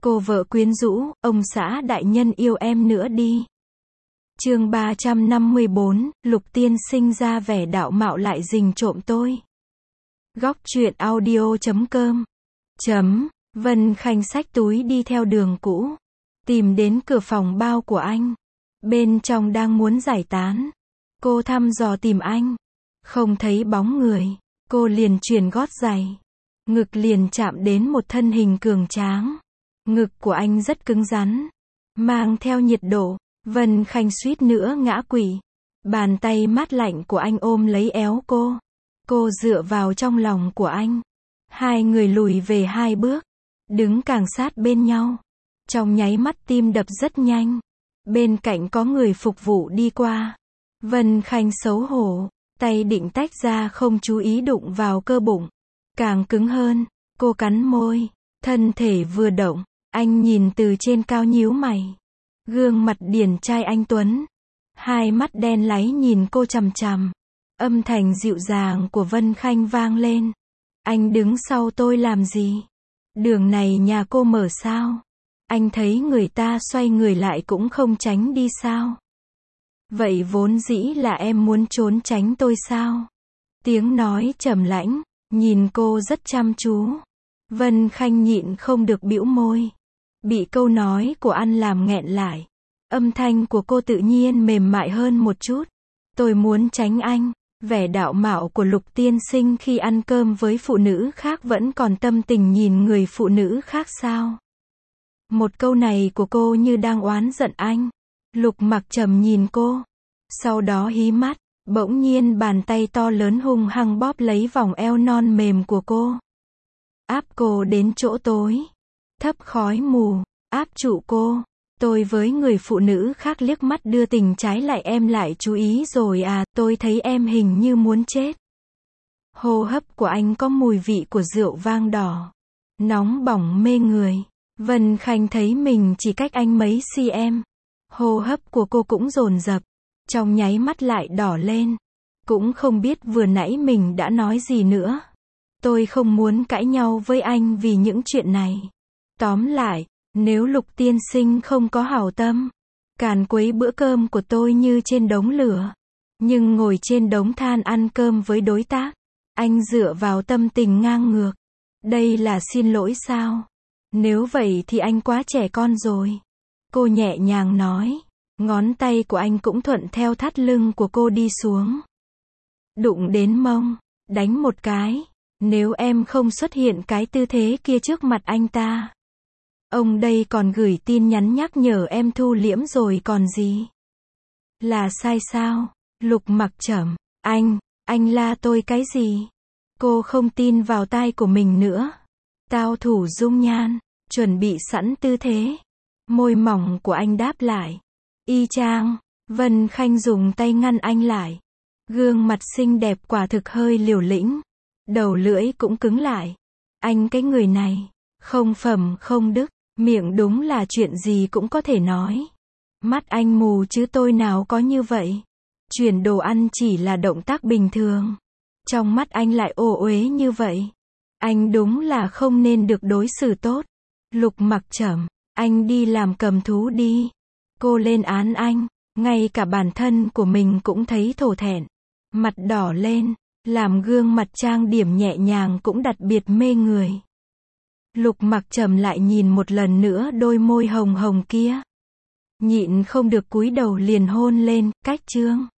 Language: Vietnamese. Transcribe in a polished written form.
Cô vợ quyến rũ, ông xã đại nhân yêu em nữa đi. Chương 354, Lục tiên sinh ra vẻ đạo mạo lại rình trộm tôi. Góc truyện audio.com. Vân Khanh xách túi đi theo đường cũ, tìm đến cửa phòng bao của anh. Bên trong đang muốn giải tán. Cô thăm dò tìm anh, không thấy bóng người, cô liền chuyển gót giày. Ngực liền chạm đến một thân hình cường tráng. Ngực của anh rất cứng rắn, mang theo nhiệt độ. Vân Khanh suýt nữa ngã quỵ. Bàn tay mát lạnh của anh ôm lấy eo cô. Cô dựa vào trong lòng của anh. Hai người lùi về 2 bước, đứng càng sát bên nhau. Trong nháy mắt tim đập rất nhanh. Bên cạnh có người phục vụ đi qua. Vân Khanh xấu hổ, tay định tách ra không chú ý đụng vào cơ bụng. Càng cứng hơn, cô cắn môi, thân thể vừa động, anh nhìn từ trên cao nhíu mày. Gương mặt điển trai anh tuấn, hai mắt đen láy nhìn cô chằm chằm. Âm thanh dịu dàng của Vân Khanh vang lên. Anh đứng sau tôi làm gì? Đường này nhà cô mở sao? Anh thấy người ta xoay người lại cũng không tránh đi sao? Vậy vốn dĩ là em muốn trốn tránh tôi sao? Tiếng nói trầm lãnh, nhìn cô rất chăm chú. Vân Khanh nhịn không được bĩu môi. Bị câu nói của anh làm nghẹn lại. Âm thanh của cô tự nhiên mềm mại hơn một chút. Tôi muốn tránh anh. Vẻ đạo mạo của Lục tiên sinh khi ăn cơm với phụ nữ khác vẫn còn tâm tình nhìn người phụ nữ khác sao? Một câu này của cô như đang oán giận anh. Lục Mặc Trầm nhìn cô, sau đó hí mắt, bỗng nhiên bàn tay to lớn hung hăng bóp lấy vòng eo non mềm của cô. Áp cô đến chỗ tối, thấp khói mù, áp trụ cô. Tôi với người phụ nữ khác liếc mắt đưa tình trái lại em lại chú ý rồi à, tôi thấy em hình như muốn chết. Hô hấp của anh có mùi vị của rượu vang đỏ, nóng bỏng mê người. Vân Khanh thấy mình chỉ cách anh mấy cm. Hô hấp của cô cũng dồn dập, trong nháy mắt lại đỏ lên. Cũng không biết vừa nãy mình đã nói gì nữa. Tôi không muốn cãi nhau với anh vì những chuyện này. Tóm lại, nếu Lục tiên sinh không có hảo tâm, càn quấy bữa cơm của tôi như trên đống lửa, nhưng ngồi trên đống than ăn cơm với đối tác, anh dựa vào tâm tình ngang ngược. Đây là xin lỗi sao? Nếu vậy thì anh quá trẻ con rồi. Cô nhẹ nhàng nói. Ngón tay của anh cũng thuận theo thắt lưng của cô đi xuống. Đụng đến mông, đánh một cái. Nếu em không xuất hiện cái tư thế kia trước mặt anh ta. Ông đây còn gửi tin nhắn nhắc nhở em thu liễm rồi còn gì. Là sai sao? Lục Mặc Trầm. Anh la tôi cái gì? Cô không tin vào tai của mình nữa. Tao thủ dung nhan, chuẩn bị sẵn tư thế. Môi mỏng của anh đáp lại. Y chang. Vân Khanh dùng tay ngăn anh lại. Gương mặt xinh đẹp quả thực hơi liều lĩnh. Đầu lưỡi cũng cứng lại. Anh cái người này, không phẩm không đức, miệng đúng là chuyện gì cũng có thể nói. Mắt anh mù chứ tôi nào có như vậy. Chuyển đồ ăn chỉ là động tác bình thường. Trong mắt anh lại ô uế như vậy. Anh đúng là không nên được đối xử tốt. Lục Mặc Trầm, anh đi làm cầm thú đi. Cô lên án anh, ngay cả bản thân của mình cũng thấy thổ thẹn. Mặt đỏ lên, làm gương mặt trang điểm nhẹ nhàng cũng đặc biệt mê người. Lục Mặc Trầm lại nhìn một lần nữa đôi môi hồng hồng kia. Nhịn không được cúi đầu liền hôn lên, cách chương.